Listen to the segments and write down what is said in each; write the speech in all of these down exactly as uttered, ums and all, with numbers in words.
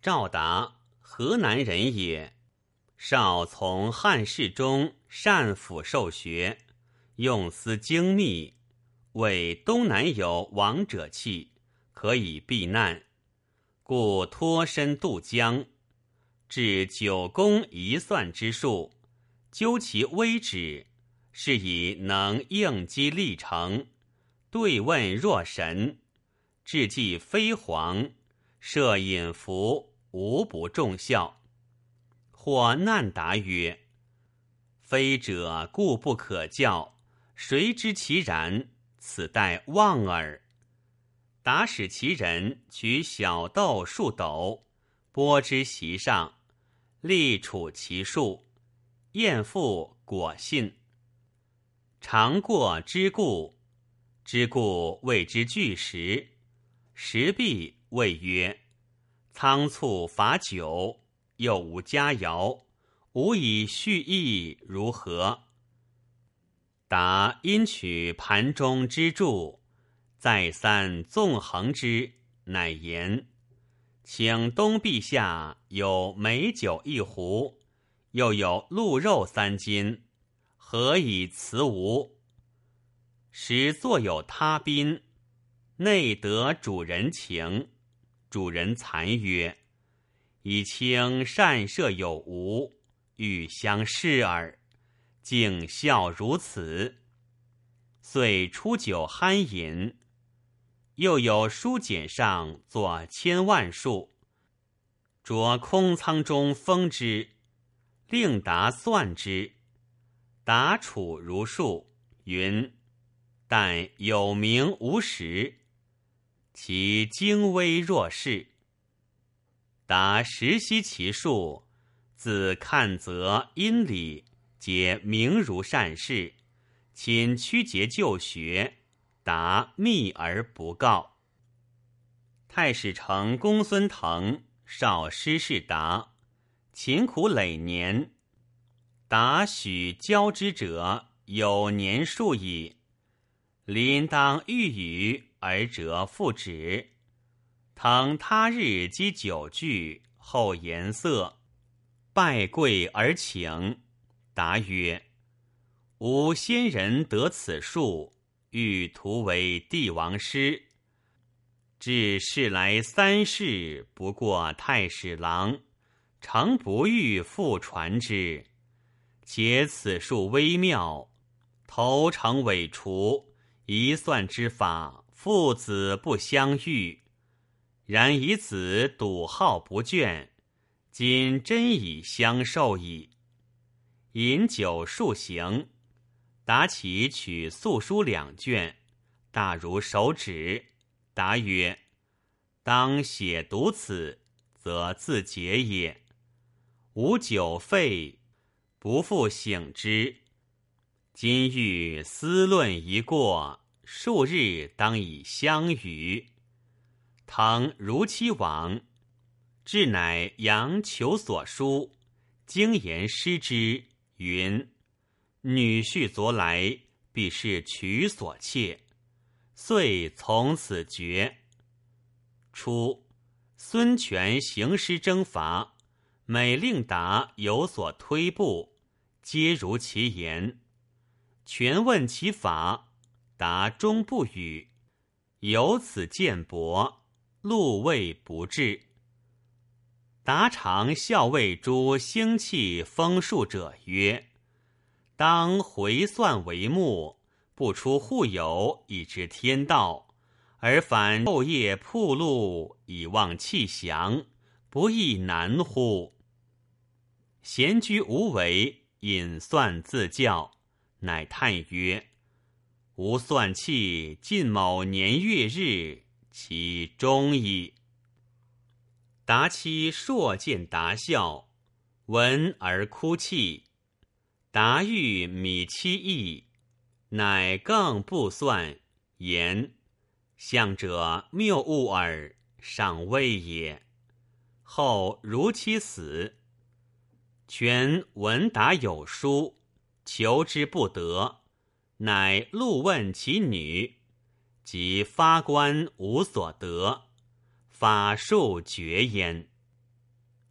赵达，河南人也。少从汉室中善辅受学，用思精密，为东南有王者气，可以避难，故脱身渡江，至九宫一算之术，究其微旨，是以能应机立成，对问若神，智计飞黄，设隐伏，无不重效。或难答曰：非者故不可教，谁知其然？此待望耳。答使其人取小豆数斗，拨之席上，立处其数，晏复果信。常过之故，之故谓之巨石。石壁谓曰：仓促伐酒，又无佳肴，吾以蓄意如何？答因取盘中之柱，再三纵横之，乃言：请东陛下有美酒一壶，又有鹿肉三斤，何以辞吾？时坐有他宾，内得主人情，主人惭曰：以卿善射有无，欲相视耳，竟笑如此。遂出酒酣饮，又有书简上作千万数，着空仓中封之，令答算之。答处如数，云：但有名无实，其精微若是。答实悉其数，自看则阴理，皆明如善事，亲曲节就学，答密而不告。太史丞公孙腾少师事答，勤苦累年，答许教之者有年数矣。临当欲语而折复止，腾他日积酒具，后颜色，拜跪而请。答曰：吾先人得此术，欲图为帝王师，至世来三世，不过太史郎，诚不欲复传之。且此术微妙，头成尾除，一算之法，父子不相遇。然以子笃好不倦，今真以相授矣。饮酒数行，答其取素书两卷，大如手指。答曰：当写读此，则自解也。吾久废，不复醒之。今欲思论一过，数日当以相与。腾如期往，至乃扬求所书，精言失之，云：女婿昨来，必是取所切。遂从此绝。初，孙权行师征伐，每令答有所推步，皆如其言。权问其法，答终不语，由此见薄，路未不至。答常校尉诸兴器风术者曰：当回算为目，不出户牖以知天道，而反昼夜铺路以望气祥，不亦难乎？闲居无为，隐算自教，乃叹曰：吾算气近某年月日，其终矣。答妻硕见答笑，闻而哭泣。答欲米七亿，乃更不算，言：相者谬误耳，尚未也。后如其死。权闻答有书，求之不得，乃录问其女，即发官无所得，法术绝焉。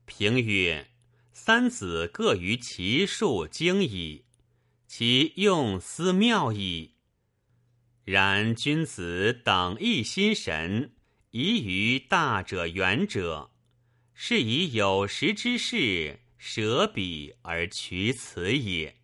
评曰：三子各于其数精矣，其用思妙矣。然君子等一心神，宜于大者远者，是以有识之士舍彼而取此也。